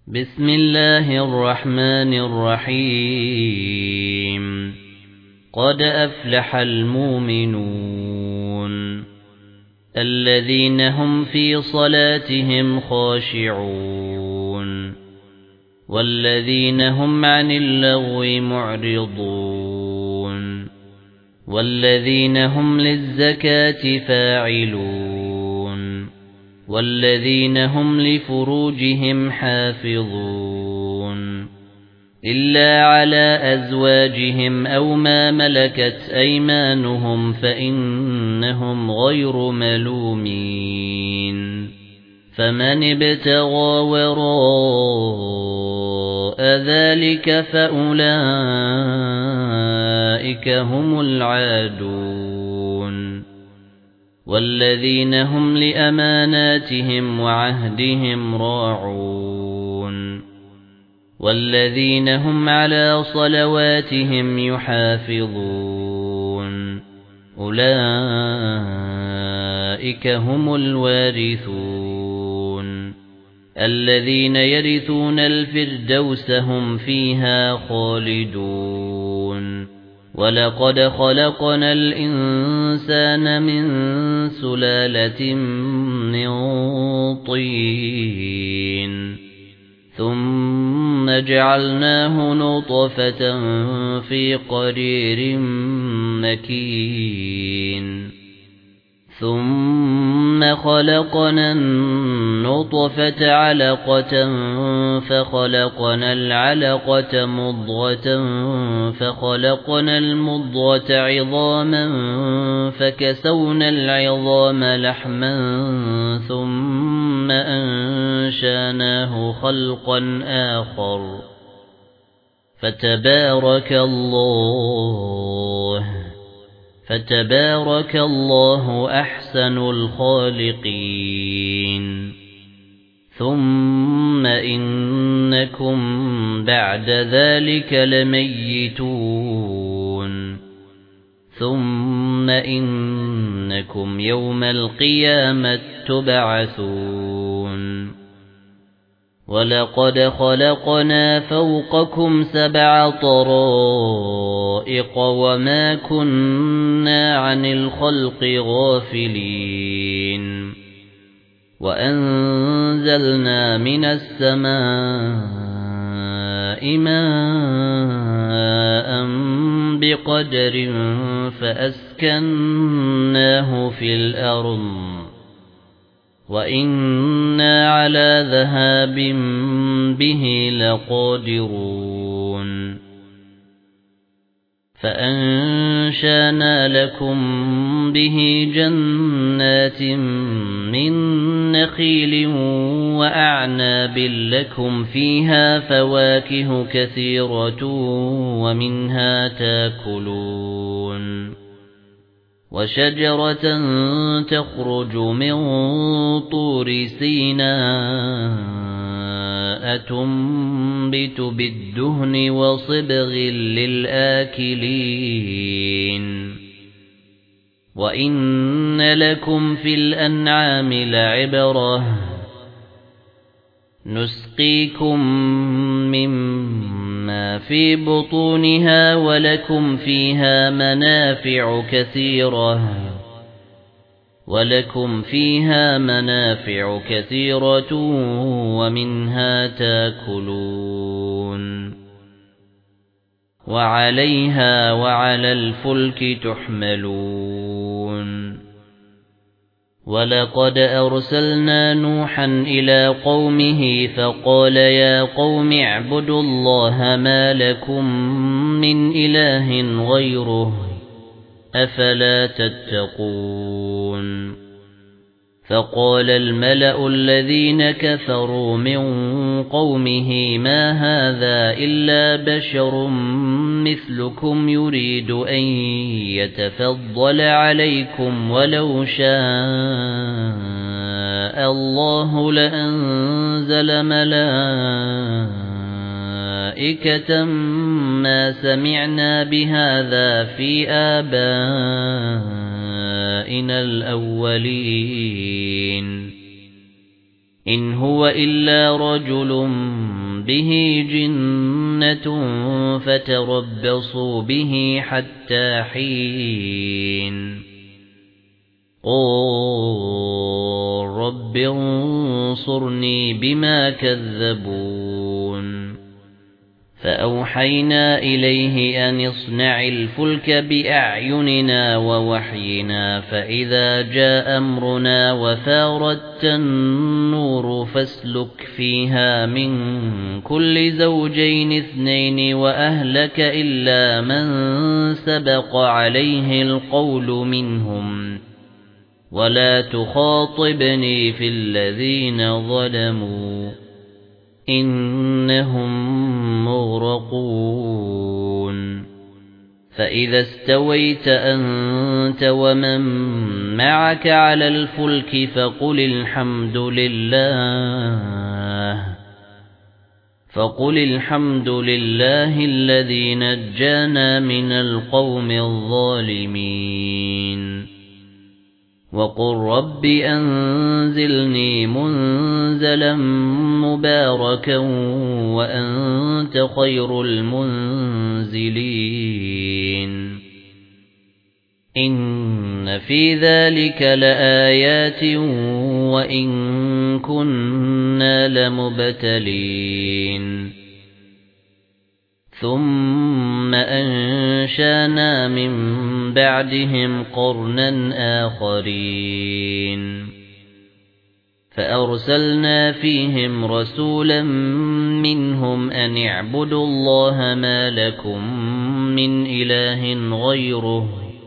بسم الله الرحمن الرحيم قد أفلح المؤمنون الذين هم في صلاتهم خاشعون والذين هم عن اللغو معرضون والذين هم للزكاة فاعلون والذين هم لفروجهم حافظون إلا على أزواجهم أو ما ملكت أيمانهم فإنهم غير ملومين فمن ابتغى وراء ذلك فأولئك هم العادون والذين هم لأماناتهم وعهدهم راعون والذين هم على صلواتهم يحافظون أولئك هم الوارثون الذين يرثون الفردوس هم فيها خالدون ولقد خلقنا الإنسان من سلالة من طين ثم جعلناه نطفة في قرير مكين ثم خلقنا النطفة علقة فخلقنا العلقة مضغة فخلقنا المضغة عظاما فكسونا العظام لحما ثم أنشأناه خلقا آخر فتبارك الله أحسن الخالقين ثم إنكم بعد ذلك لميتون ثم إنكم يوم القيامة تبعثون ولقد خلقنا فوقكم 7 طرائق وما كنا عن الخلق غافلين وأنزلنا من السماء ماء بقدر فأسكناه في الأرض وإنا على ذهاب به لقادرون فأنشأنا لكم به جنات من نخيل وأعناب لكم فيها فواكه كثيرة ومنها تاكلون وشجرة تخرج من طور سيناء تنبت بالدهن وصبغ للآكلين وإن لكم في الأنعام لعبرة نسقيكم مما في بطونها ولكم فيها منافع كثيرة ومنها تاكلون وعليها وعلى الفلك تحملون ولقد أرسلنا نوحا إلى قومه فقال يا قوم اعبدوا الله ما لكم من إله غيره أفلا تتقون فقال الملأ الذين كفروا من قومه ما هذا إلا بشر مثلكم يريد أن يتفضل عليكم ولو شاء الله لأنزل ملائكة ما سمعنا بهذا في آبائنا الأولين إن هو إلا رجل به جنة فتربصوا به حتى حين قل رب انصرني بما كذبون فأوحينا إليه أن اصنع الفلك بأعيننا ووحينا فإذا جاء أمرنا وفارت النور فاسلك فيها من كل زوجين اثنين وأهلك إلا من سبق عليه القول منهم ولا تخاطبني في الذين ظلموا إنهم مغرقون فإذا استويت أنت ومن معك على الفلك فقل الحمد لله الذي نجانا من القوم الظالمين وقل رب أنزلني منزلا مباركا وأنت خير المنزلين إن في ذلك لآيات وإن كنا لمبتلين ثم أنشأنا من بعدهم قرنا آخرين فأرسلنا فيهم رسولا منهم أن اعبدوا الله ما لكم من إله غيره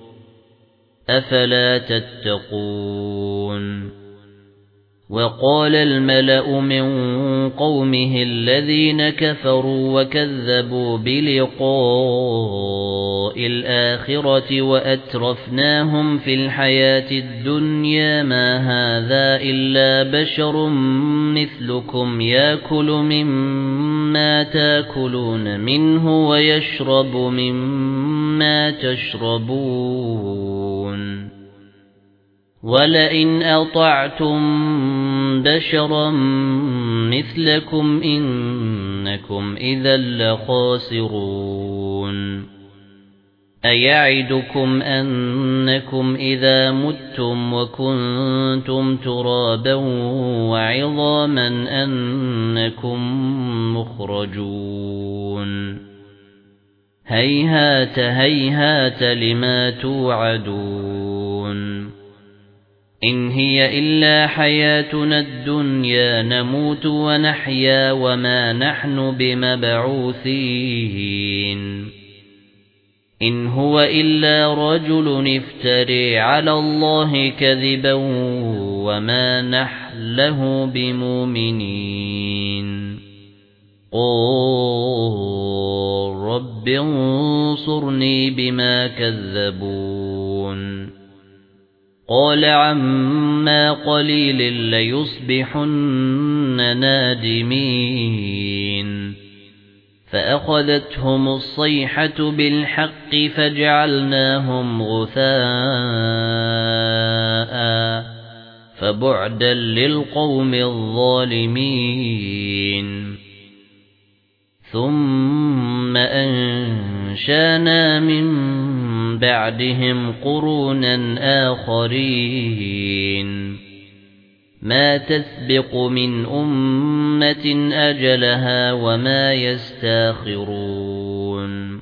أفلا تتقون وقال الملأ من قومه الذين كفروا وكذبوا بلقاء الآخرة وأترفناهم في الحياة الدنيا ما هذا إلا بشر مثلكم يأكل مما تأكلون منه ويشرب مما تشربون وَلَئِنْ أَطَعْتُمْ بَشَرًا مِثْلَكُمْ إِنَّكُمْ إِذًا لَخَاسِرُونَ أَيَعِدُكُمْ أَنَّكُمْ إِذَا مُتُّمْ وَكُنْتُمْ تُرَابًا وَعِظَامًا أَنَّكُمْ مُخْرَجُونَ هَيْهَاتَ هَيْهَاتَ لِمَا تُوعَدُونَ إن هي إلا حياتنا الدنيا نموت ونحيا وما نحن بمبعوثين إن هو إلا رجل افتري على الله كذبا وما نحن له بمؤمنين قل رب انصرني بما كذبون قال عما قليل ليصبحن نادمين فأخذتهم الصيحة بالحق فجعلناهم غثاء فبعدا للقوم الظالمين ثم أنشأنا من بعدهم قرونا آخرين ما تسبق من أمة أجلها وما يستاخرون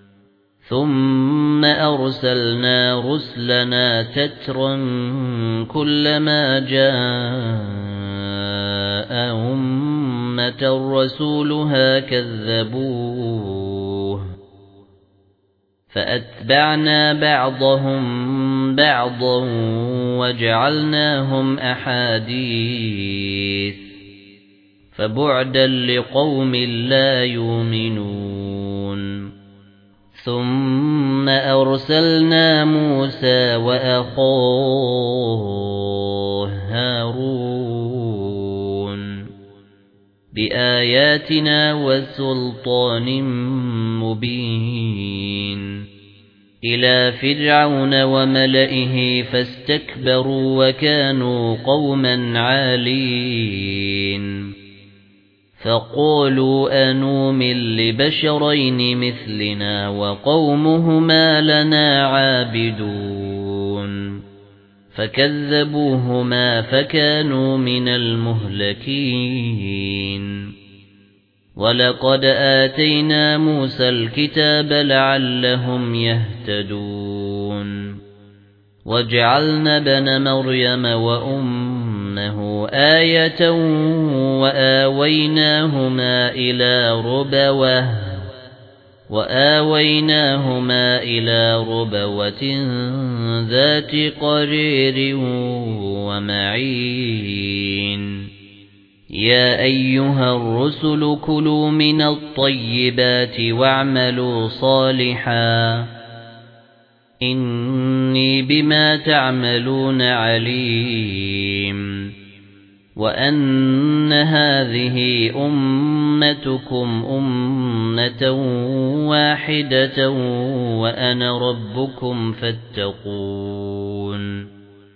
ثم أرسلنا رسلنا تترا كلما جاء أمة رسولها كذبوه فأتبعنا بعضهم بعضا وجعلناهم أحاديث فبعدا لقوم لا يؤمنون ثم أرسلنا موسى وأخاه هارون بآياتنا وسلطان مبين إلى فرعون وملئه فاستكبروا وكانوا قوما عالين فقالوا أنؤمن لبشرين مثلنا وقومهما لنا عابدون فكذبوهما فكانوا من المهلكين ولقد آتينا موسى الكتاب لعلهم يهتدون وجعلنا ابن مريم وأمه آية وآويناهما إلى ربوة ذات قرير ومعين يا أيها الرسل كلوا من الطيبات واعملوا صالحا إني بما تعملون عليم وأن هذه أمتكم أمة واحدة وأنا ربكم فاتقون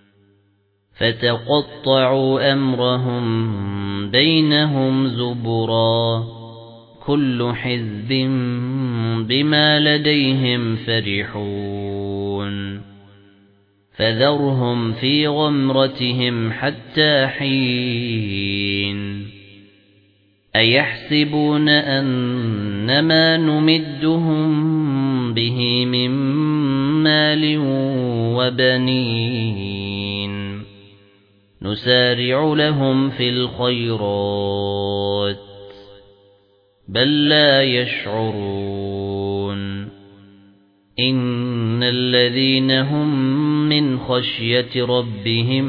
فتقطعوا أمرهم بينهم زبرا كل حزب بما لديهم فرحون فذرهم في غمرتهم حتى حين أيحسبون أنما نمدهم به من مال وبنين نسارع لهم في الخيرات بل لا يشعرون إن الذين هم من خشية ربهم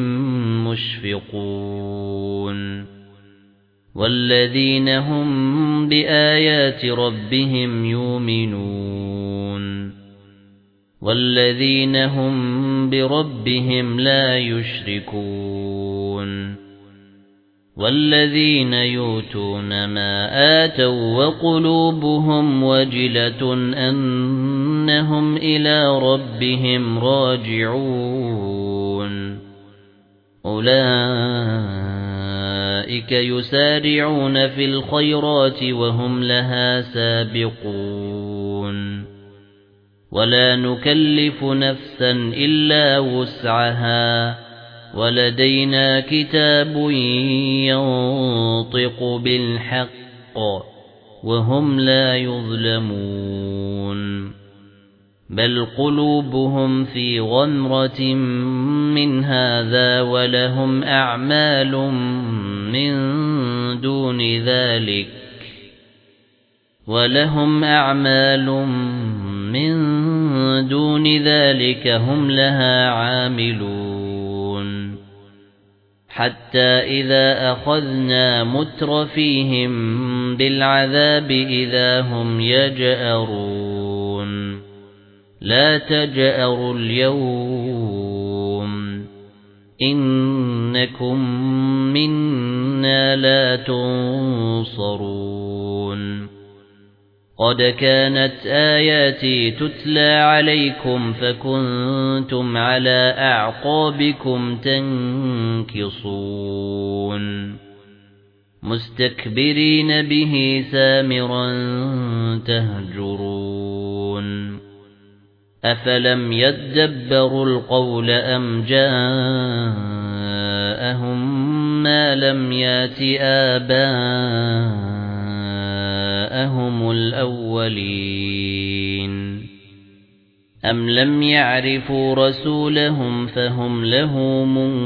مشفقون والذين هم بآيات ربهم يؤمنون والذين هم بربهم لا يشركون والذين يؤتون ما آتوا وقلوبهم وجلة أنهم إلى ربهم راجعون أولئك يسارعون في الخيرات وهم لها سابقون ولا نكلف نفسا إلا وسعها ولدينا كتاب ينطق بالحق وهم لا يظلمون بل قلوبهم في غمرة من هذا ولهم أعمال من دون ذلك هم لها عاملون حتى إذا أخذنا مترفيهم بالعذاب إذا هم يجأرون لا تجأروا اليوم إنكم منا لا تنصرون قد كانت آياتي تتلى عليكم فكنتم على أعقابكم تنكصون مستكبرين به سامرا تهجرون أفلم يدبروا القول أم جاءهم ما لم يات آباءهم الأولين أم لم يعرفوا رسولهم فهم له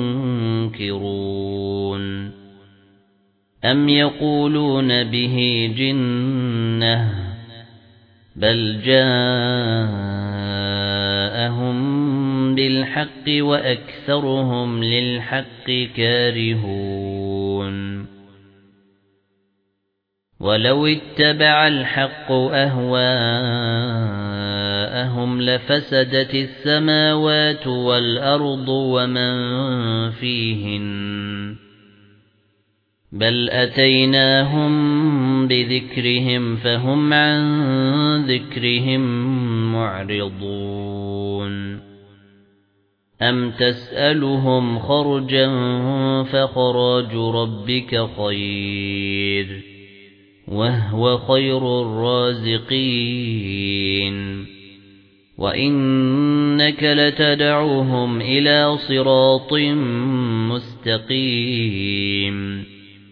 منكرون أم يقولون به جنة بل جاءهم بالحق وأكثرهم للحق كارهون ولو اتبع الحق أهواءهم لفسدت السماوات والأرض ومن فيهن بل أتيناهم بذكرهم فهم عن ذكرهم معرضون أم تسألهم خرجا فخراج ربك خير وهو خير الرازقين وإنك لتدعوهم إلى صراط مستقيم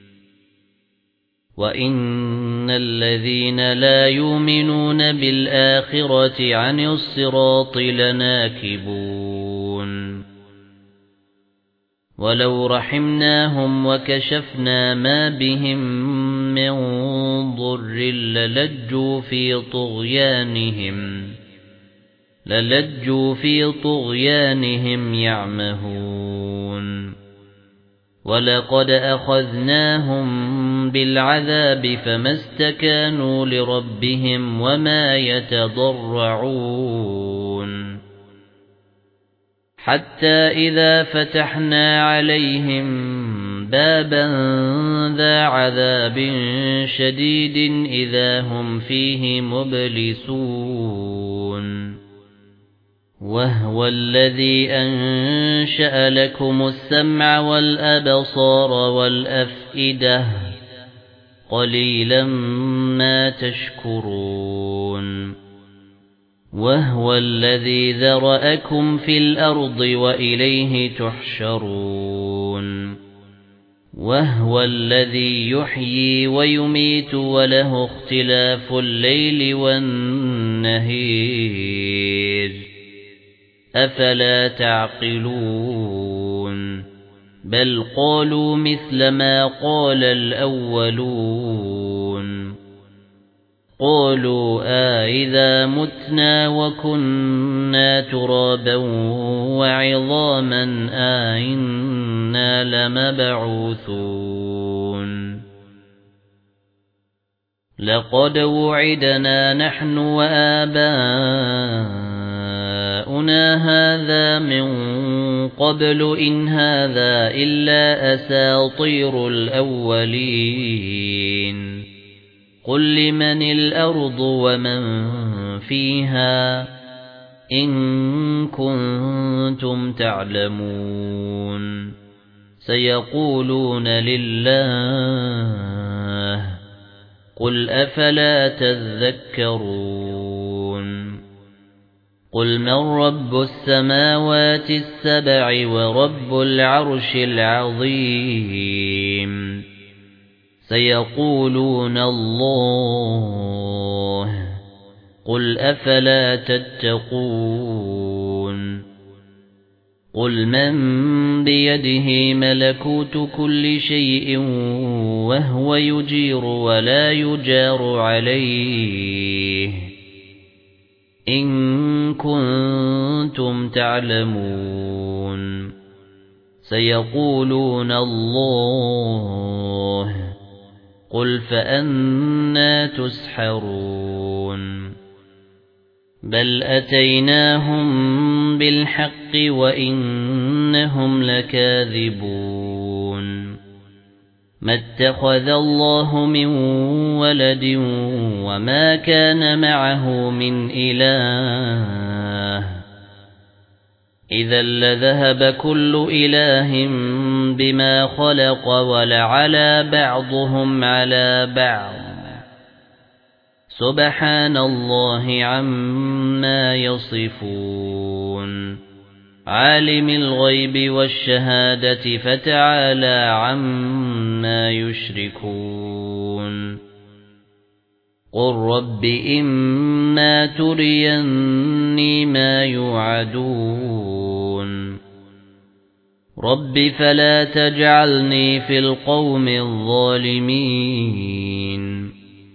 وإن الذين لا يؤمنون بالآخرة عن الصراط لناكبون ولو رحمناهم وكشفنا ما بهم من ضر للجوا في طغيانهم يعمهون ولقد أخذناهم بالعذاب فما استكانوا لربهم وما يتضرعون حتى إذا فتحنا عليهم بابا ذا عذاب شديد إذا هم فيه مبلسون وهو الذي أنشأ لكم السمع والأبصار والأفئدة قليلا ما تشكرون وهو الذي ذرأكم في الأرض وإليه تحشرون وهو الذي يحيي ويميت وله اختلاف الليل والنهار أفلا تعقلون بل قالوا مثل ما قال الأولون قالوا إذا متنا وكنا ترابا وعظاما إنا لمبعوثون لقد وعدنا نحن وآباؤنا هذا من قبل إن هذا إلا أساطير الأولين قل لمن الأرض ومن فيها إن كنتم تعلمون سيقولون لله قل أفلا تذكرون قل من رب السماوات السبع ورب العرش العظيم سيقولون الله قل أفلا تتقون قل من بيده ملكوت كل شيء وهو يجير ولا يجار عليه إن كنتم تعلمون سيقولون الله قل فأنى تسحرون بل أتيناهم بالحق وإنهم لكاذبون ما اتخذ الله من ولد وما كان معه من إله إذا لذهب كل إله بما خلق ولعلى بعضهم على بعض سبحان الله عما يصفون عالم الغيب والشهادة فتعالى عما يشركون قل رب إما تريني ما يوعدون رب فلا تجعلني في القوم الظالمين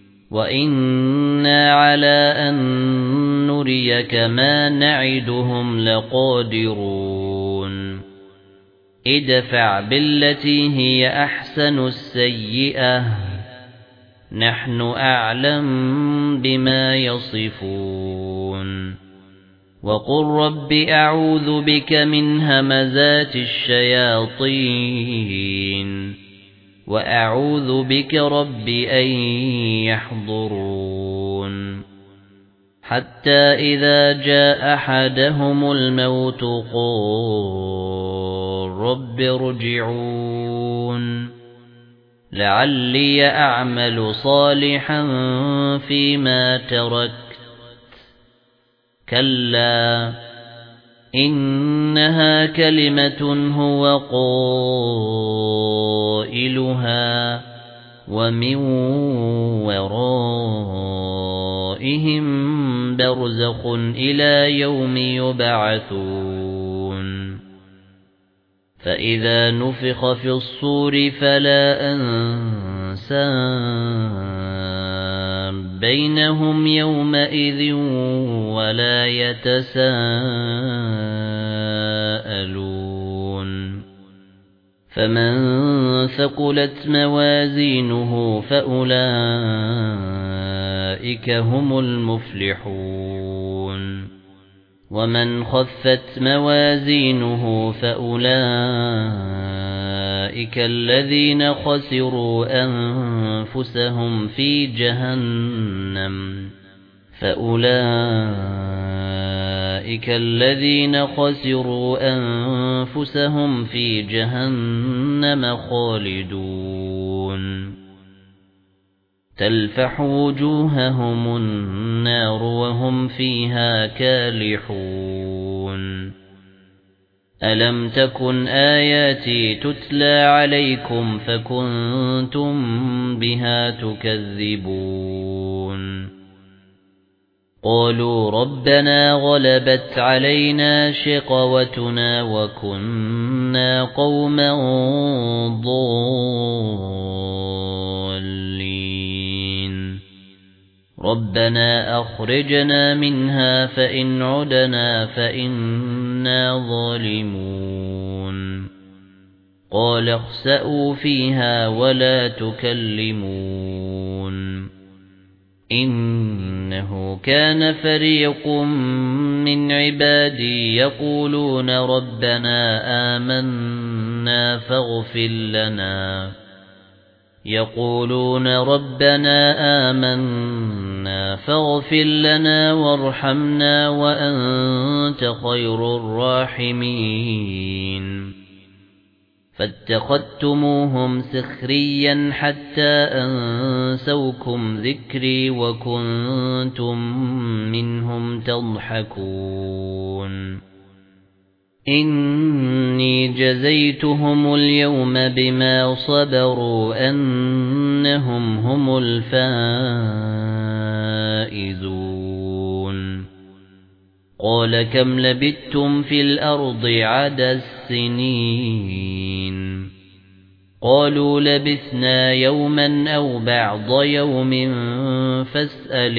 وإنا على أن نريك ما نعدهم لقادرون ادفع بالتي هي أحسن السيئة نحن أعلم بما يصفون وقل رب أعوذ بك من همزات الشياطين وأعوذ بك رب أن يحضرون حتى إذا جاء أحدهم الموت قال رب ارجعون لعلي أعمل صالحا فيما تركت كلا إنها كلمة هو قائلها ومن ورائهم برزخ إلى يوم يبعثون فإذا نفخ في الصور فلا أنساب بينهم يومئذ ولا يتساءلون فمن ثقلت موازينه فأولئك هم المفلحون ومن خفت موازينه فأولئك الذين خسروا أنفسهم في جهنم خالدون تلفح وجوههم النار وهم فيها كالحون ألم تكن آياتي تتلى عليكم فكنتم بها تكذبون قالوا ربنا غلبت علينا شقوتنا وكنا قوما ضالين ربنا أخرجنا منها فإن عدنا فإنا ظالمون قال اخسئوا فيها ولا تكلمون إنه كان فريق من عبادي يقولون ربنا آمنا فاغفر لنا وارحمنا وأنت خير الراحمين فاتخذتموهم سخريا حتى أنسوكم ذكري وكنتم منهم تضحكون إني جزيتهم اليوم بما صبروا أنهم هم الفائزون قال كم لبثتم في الأرض عدد السنين قالوا لبثنا يوما أو بعض يوم فاسأل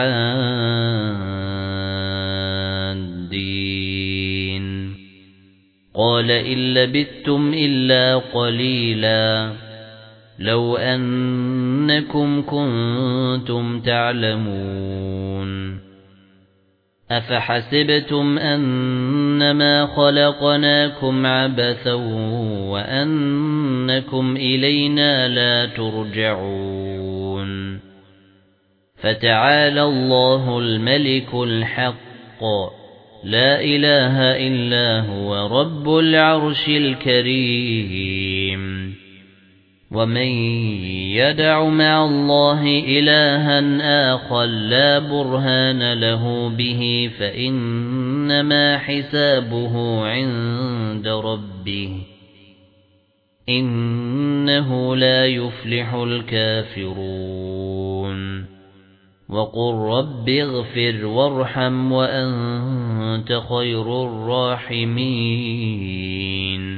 العادين قال إن لبثتم إلا قليلا لو أنكم كنتم تعلمون أفحسبتم أنما خلقناكم عبثا وأنكم إلينا لا ترجعون فتعالى الله الملك الحق لا إله إلا هو رب العرش الكريم ومن يدع مع الله إلها آخر لا برهان له به فإنما حسابه عند ربه إنه لا يفلح الكافرون وقل رب اغفر وارحم وأنت خير الراحمين